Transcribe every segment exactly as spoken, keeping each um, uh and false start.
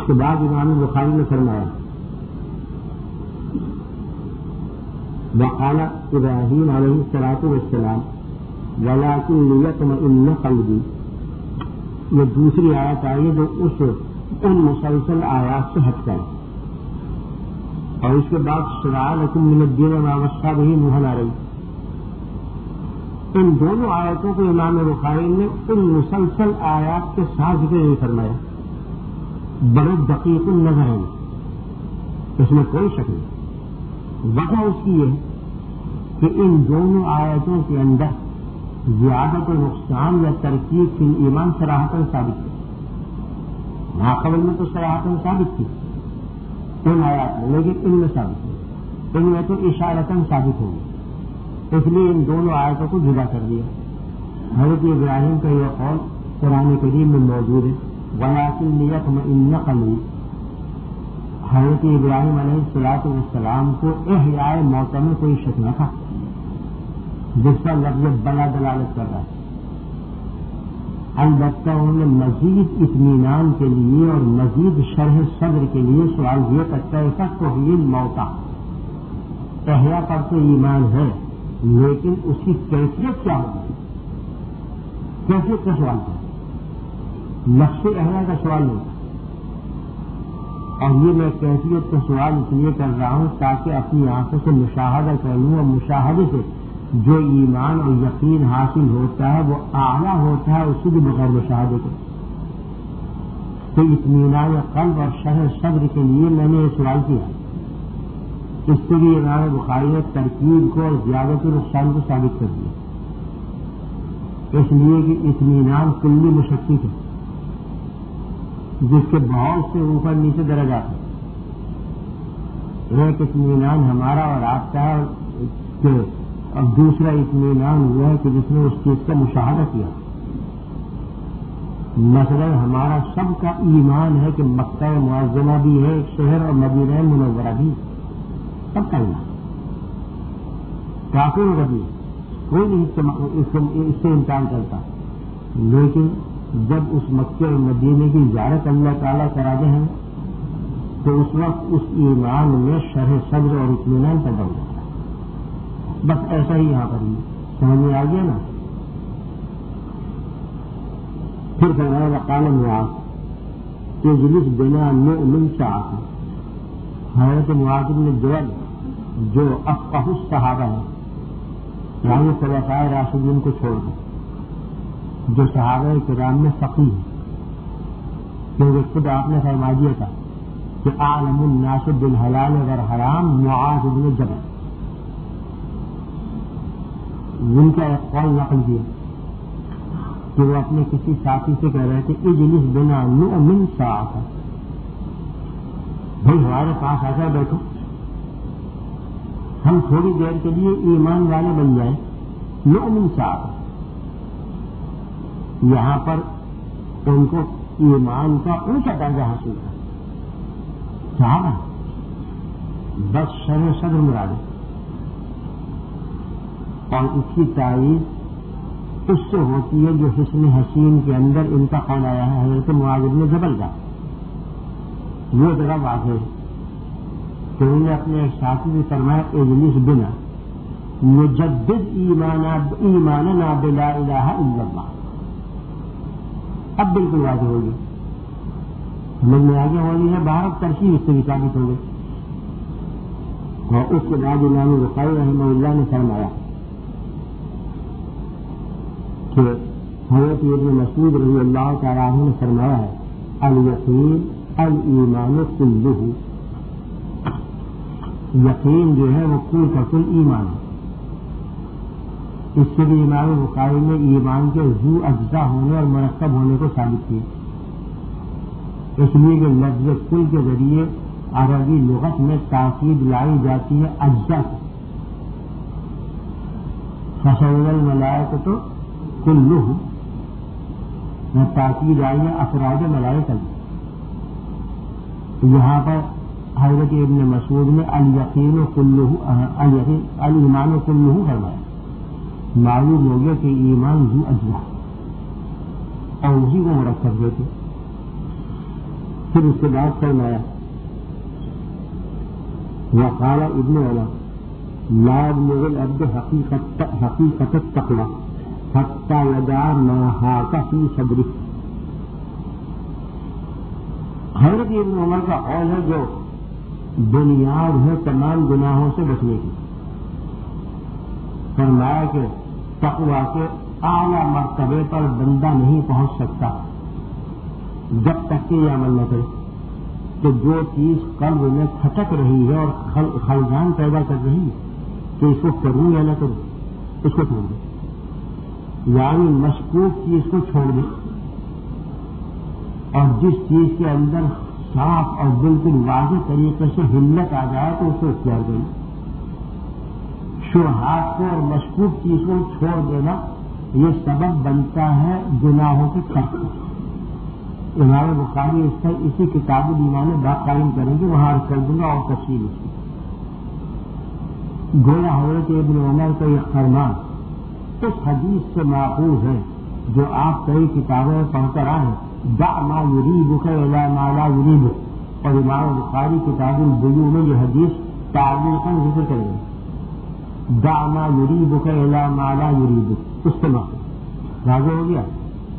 اس کے بعد امام بخاری نے فرمایا وقال ابراہیم علیہ الصلوۃ والسلام ولکن لیطمئن قلبی، یہ دوسری آیت آئی جو اس ان مسلسل آیات سے ہٹ کر، اور اس کے بعد شرع لکم من الدین ما وصی بہ نوحا آ رہی. ان دونوں آیتوں کو امام بخاری نے ان مسلسل آیات کے ساتھ ذکر نہیں فرمایا، بڑے دقیق النظر ہیں، اس میں کوئی شک نہیں. وجہ اس کی ہے کہ ان دونوں آیتوں کے اندر زیادت و نقصان یا ترکیب فی ایمان صراحتاً ثابت ہے. ماقبل میں تو صراحتاً ثابت تھی ان آیات میں، لیکن ان میں ثابت ہے، ان میں تو اشارتاً ثابت ہوگی، اس لیے ان دونوں آیتوں کو جدا کر دیا. حضرت ابراہیم کا یہ قول قرآن کریم میں موجود ہے وَلَٰكِن لِيَطْمَئِنَّ قَلْبِي. حضرت ابراہیم علیہ الصلوۃ والسلام کو احیاء موت میں کوئی شک نہ تھا، جس کا لفظ بلا دلالت کر رہا ہے. البتہ انہوں نے مزید اطمینان کے لیے اور مزید شرح صدر کے لیے سوال یہ کرتا ہے کہ توحید موتا احیاء پر تو ایمان ہے، لیکن اس کی کیفیت کیا ہوگی؟ کیفیت کا سوال ہے، نفس احیاء کا سوال نہیں. اور یہ میں کیفیت کا سوال اس لیے کر رہا ہوں تاکہ اپنی آنکھوں سے مشاہدہ کر لوں، اور مشاہدے سے جو ایمان اور یقین حاصل ہوتا ہے وہ اعلیٰ ہوتا ہے اس سے بھی بغیر مشاہدے کے. تو اطمینان قلب اور شرح صدر کے لیے میں نے یہ سوال کیا. اس سے بھی امام بخاری نے ترکیب کو اور زیادت نقصان کو ثابت کر دیا، اس لیے کہ اطمینان کلی مشقت ہے جس کے بہت سے اوپر نیچے درجات ہیں. ایک اطمینان ہمارا اور آپ کا ہے، کہ اور دوسرا اطمینان وہ ہے کہ جس نے اس چیز کا مشاہدہ کیا. مثلا ہمارا سب کا ایمان ہے کہ مکہ معظمہ بھی ہے ایک شہر اور مدینہ منورہ بھی، سب کا ایمان کافی ہوگا بھی، کوئی نہیں اس سے انکار کرتا. لیکن جب اس مکہ اور مدینے کی زیارت اللہ تعالیٰ کرا دے ہیں تو اس وقت اس ایمان میں شرح صدر اور اطمینان پیدا ہو جاتا ہے. بس ایسا ہی یہاں پر ہی سمجھ میں آ گیا نا. پھر فرمایا وقال معاذ اجلس بنا نؤمن ساعة. حضرت معاذ بن جبل جو افقہ الصحابہ ہیں، یعنی خلفاء راشدین کو چھوڑ دیں، جو صحابہ کرام میں فقیہ ہیں، کیونکہ خود آپ نے فرما دیا تھا کہ عالم الناس بالحلال والحرام معاذ بن جبل. ان کا ایک قول نقل کیا کہ وہ اپنے کسی ساتھی سے کہہ رہے تھے اجلس بنا نؤمن ساعة، بھائی ہمارے پاس آ کر بیٹھو، ہم تھوڑی دیر کے لیے ایمان والے بن جائیں. نؤمن ساعة، یہاں پر ان کو ایمان کا اونچا درجہ حاصل ہے. صحابہ بس شرح صدر مراد ہے، اور اس کی تعریف اس سے ہوتی ہے جو حسن حسین کے اندر ان کا قول آیا ہے حضرت معاذ بن جبل کا. وہ جگہ واضح ہے کہ انہوں نے اپنے ایک ساتھی سے فرمایا اجلس بنا نجدد ایماننا بلا الہ الا اللہ. اب بالکل واضح ہوگی، سمجھ میں آگے ہوگی ہے، باہر ترکیب اس سے بھی ثابت ہو گئی. اور اس کے بعد امام بخاری رحمہ اللہ نے فرمایا کہ حضرت ابن مسعود رضی اللہ تعالیٰ عنہ نے فرمایا ہے الیقین الایمان کلہ. یقین جو ہے وہ کل کا کل ایمان ہے. اس سے بھی امام بخاری نے ایمان کے ذو اجزا ہونے اور مرکب ہونے کو ثابت کیا، اس لیے کہ لفظ کل کے ذریعے عربی لغت میں تاکید لائی جاتی ہے اجزا کو. فصول الملائکہ تو کلہ میں تاکید آئی ہے افراد ملائکہ کی. یہاں پر حضرت ابن مسعود نے الیقین کلہ الایمان کلہ فرمایا. معلوم ہو گیا کہ ایمان ذو اجزا اور اسی کو مرکب دیتے. پھر اس کے بعد فرمایا وقال ابن عمر لا يبلغ العبد حقیقت حقیقت التقوی حتی یدع ما حاک فی صدرہ. حضرت ابن عمر کا قول ہے جو بنیاد ہے تمام گناہوں سے بچنے کی. فرمایا کہ تقوی کے اعلیٰ مرتبے پر بندہ نہیں پہنچ سکتا جب تک کہ یہ عمل نہ کرے. تو جو چیز قلب میں کھٹک رہی ہے اور خلجان پیدا کر رہی ہے کہ اس کو کروں یا نہ کروں, اس کو چھوڑ دیں, یعنی مشکوک چیز کو چھوڑ دیں, اور جس چیز کے اندر صاف اور بالکل واضح طریقے سے ہمت آ جائے تو اس کو اختیار کریں. شبہات کو اور مشکوک چیز کو چھوڑ دینا یہ سبب بنتا ہے گناہوں کی ترک. امام بخاری اس پر اسی کتاب الایمان میں بات قائم کریں گے, وہاں عرض کر دوں گا اور تفصیل اس کی. گویا حضرت ابن عمر کا یہ فرمان اس حدیث سے ماخوذ ہے جو آپ کئی کتابوں میں پڑھ کر آئے, دع ما یریبک الی ما لا یریبک, اور امام بخاری کتاب البیوع میں یہ حدیث تعلیقاً ذکر کریں گے. دع ما یریبک الی ما لا یریبک, اس سے ماخوذ واضح ہو گیا.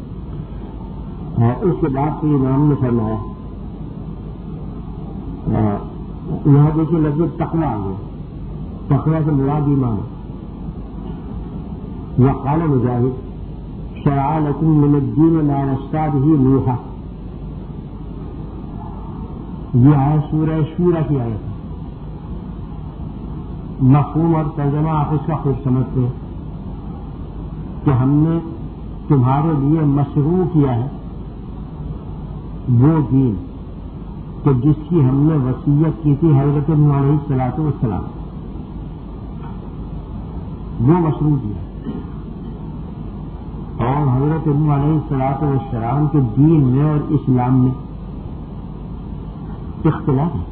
اس کے بعد تو امام نے فرمایا یہاں دیکھیے لفظ تقوی آ گیا, تقوی سے مراد ایمان. وقال مجاہد شرع لکم من الدین ما وصى به نوحا, یہ ہے سورہ شورى کی آیت ہے. مفہوم اور ترجمہ آپ اس کا خوب سمجھتے ہیں کہ ہم نے تمہارے لیے مشروع کیا ہے وہ دین کہ جس کی ہم نے وصیت کی تھی حضرت نوح علیہ الصلوۃ والسلام, وہ مشروع کیا. اور حضرت نوح علیہ الصلوۃ والسلام کے دین میں اور اسلام میں اختلاف ہے.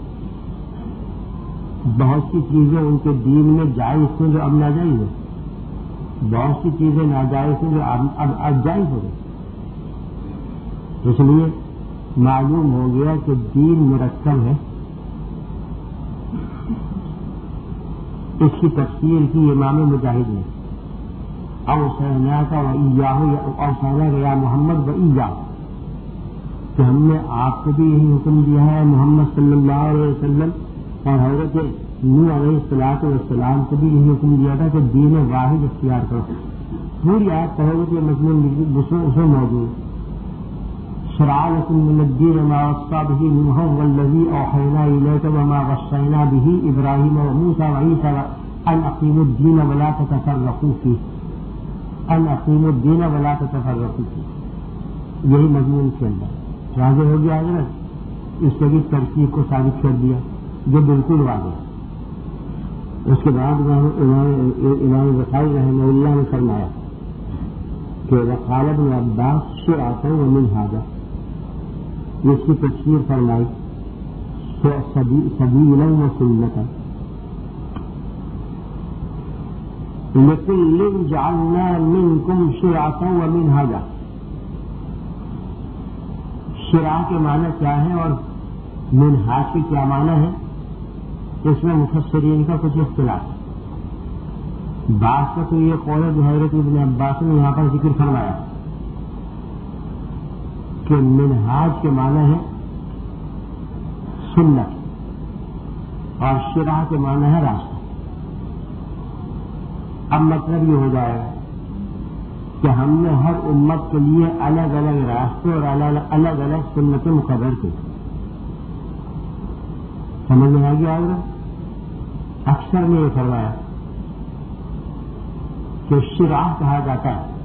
بہت سی چیزیں ان کے دین میں جائز ہیں جو اب ناجائز ہیں, بہت سی چیزیں ناجائز ہیں جو اب اب جائز ہو گئی. اس لیے معلوم ہو گیا کہ دین مرکب ہے. اس کی تفسیر کی امام مجاہد نے اوصینا کا وإیاہ, اوصینا کا یا محمد وإیاہ, کہ ہم نے آپ کو بھی یہی حکم دیا ہے محمد صلی اللہ علیہ وسلم, اور حضرت نوح علیہ الصلوۃ والسلام کو بھی یہی حکم دیا تھا کہ دین واحد اختیار کرو. پوری آیت پڑھو گے مضمون اسے موجود. شرع لکم من الدین ما وصى به نوح والذی اوحینا الیک وما وصینا به ابراہیم وموسیٰ وعیسیٰ ان اقیموا الدین ولا تتفرقوا فیہ, ان اقیموا الدین ولا تتفرقوا فیہ, یہی مضمون کے اندر واضح ہو گیا ہے. اس سے بھی ترکیب کو ثابت کر دیا جو بالکل واضح. اس کے بعد امام بخاری رحمہ اللہ نے فرمایا کہ وقال ابن عباس شرعۃ ومنہاجا, اس کی تفسیر فرمائی سبیلا وسنتا. لکل جعلنا منکم شرعۃ ومنہاجا, شرع کے معنی کیا ہے اور منہاج کے کیا معنی ہے, اس میں مفسرین کا کچھ اختلاف ہے. بعض کا تو یہ قول ہے جو حضرت ابن عباس نے یہاں پر ذکر فرمایا کہ منہاج کے معنی ہے سنت اور شرع کے معنی ہے راستہ. اب مطلب یہ ہو جائے گا کہ ہم نے ہر امت کے لیے الگ الگ راستے اور الگ الگ سنتیں مقرر کی. سمجھ میں آ گیا ہوگا. اکثر نے یہ فرمایا کہ شرع کہا جاتا ہے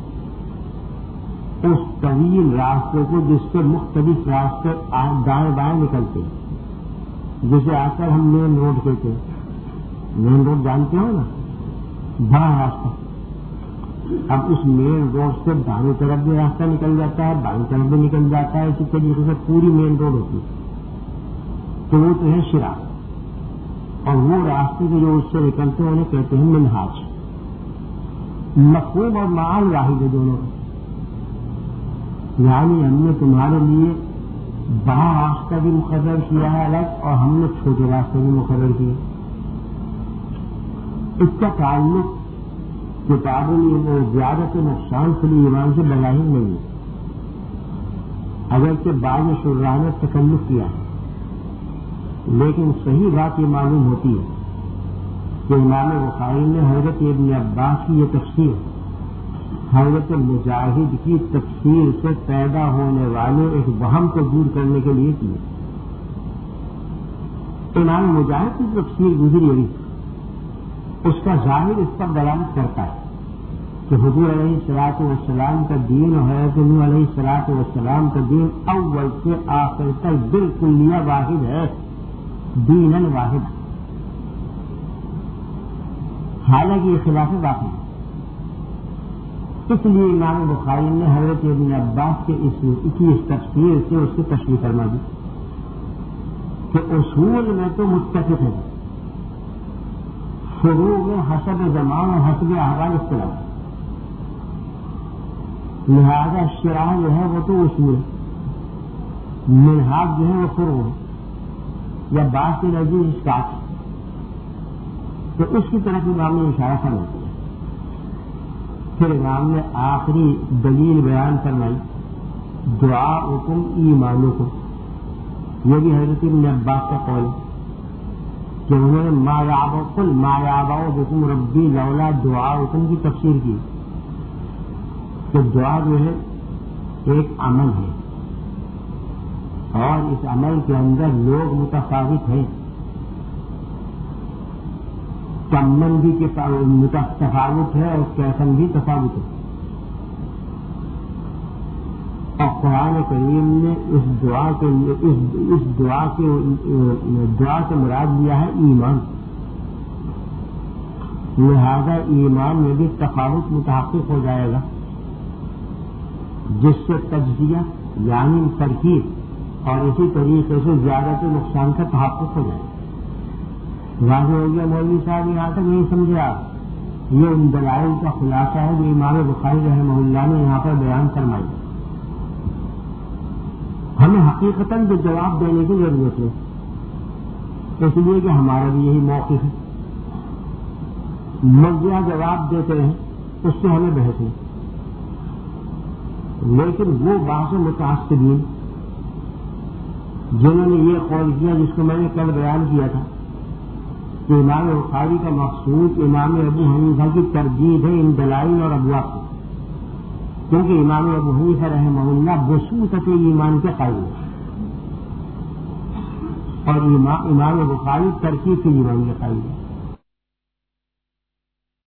اس طویل راستے کو جس سے مختلف راستے دائیں بائیں نکلتے ہیں, جسے آ کر ہم مین روڈ کہتے ہیں. مین روڈ جانتے ہو نا, بڑا راستہ. اب اس مین روڈ سے دائیں طرف بھی راستہ نکل جاتا ہے, بائیں طرف بھی نکل جاتا ہے, اسی طریقے سے پوری مین روڈ ہوتی ہے. تو وہ تو ہے شرع, اور وہ راستے کے جو اس سے نکلتے ہیں انہیں کہتے ہیں منہاج. مفہوم اور معانی واحد ہے دونوں کا. یعنی ہم نے تمہارے لیے بڑا راستہ بھی مقرر کیا ہے الگ اور ہم نے چھوٹے راستے بھی مقرر کیے. اس کا تعلق کتابوں میں زیادت نقصان سے ایمان سے بظاہر نہیں ہے، اگرچہ بعض شراح نے تکلف کیا ہے، لیکن صحیح بات یہ معلوم ہوتی ہے کہ امام بخاری نے حضرت ابن عباس کی یہ تفسیر حضرت مجاہد کی تفسیر سے پیدا ہونے والے ایک وہم کو دور کرنے کے لیے کی. امام مجاہد کی تفسیر گزری ہوئی، اس کا ظاہر اس پر دلالت کرتا ہے کہ حضور علیہ الصلوۃ والسلام کا دین اور حضرت نوح علیہ الصلوۃ والسلام کا دین اول سے آخر تک بالکل واحد ہے، دیناً واحد. حالانکہ یہ خلاف باقی ہے. اس لیے امام بخاری نے حضرت ابن عباس کے اس کی اس تفسیر سے اس کی تشریح فرما دی کہ اصول میں تو متفق ہے، فروع میں حسب زمان اور حسب احوال اختلاف، لہذا شرح جو ہے وہ تو اصول ہے، منہاج جو ہے وہ فروع ہے یا بعض کے نزدیک اسکاٹ. تو اس کی طرف امام نے اشارہ کرنا کیا. پھر امام نے آخری دلیل بیان فرمائی، دعا حکم ایمانوں کو. یہ بھی حضرت ابن عباس کا قول کہ انہوں نے ما یعبأ قل ما یعبأ بکم ربی لولا دعا حکم کی تفسیر کی کہ دعا جو ہے ایک عمل ہے اور اس عمل کے اندر لوگ متفاوت ہیں، کمن بھی کے تفاوت ہے اور کیفن بھی تفاوت ہے. اور قرآن کریم نے اس دعا کے اس, اس دعا کے دعا سے مراد لیا ہے ایمان، لہذا ایمان میں بھی تفاوت متحقق ہو جائے گا، جس سے تجزیہ یعنی ترکیب اور اسی طریقے سے زیادت نقصان کا تحقق ہو جائے گا. واضح ہو گیا مولوی صاحب؟ یہاں تک نہیں سمجھے آپ؟ یہ ان دلائل کا خلاصہ ہے جو امام بخاری رحمہ اللہ نے یہاں پر بیان فرمائی. ہمیں حقیقتاً جو جواب دینے کی ضرورت ہے، اس لیے کہ ہمارا بھی یہی موقف ہے. مرجع جواب دیتے ہیں اس سے ہمیں بحث ہے، لیکن وہ بعض متعصبین جنہوں نے یہ قول کیا جس کو میں نے کل بیان کیا تھا کہ امام بخاری کا مقصود امام ابو حنیفہ کی ترجیح ہے ان دلائل اور ابواب کو، کیونکہ امام ابو حنیفہ رحمہ اللہ بصوصت ایمان کے قائل ہیں اور امام بخاری ترکیب کے ایمان کے قائل ہیں.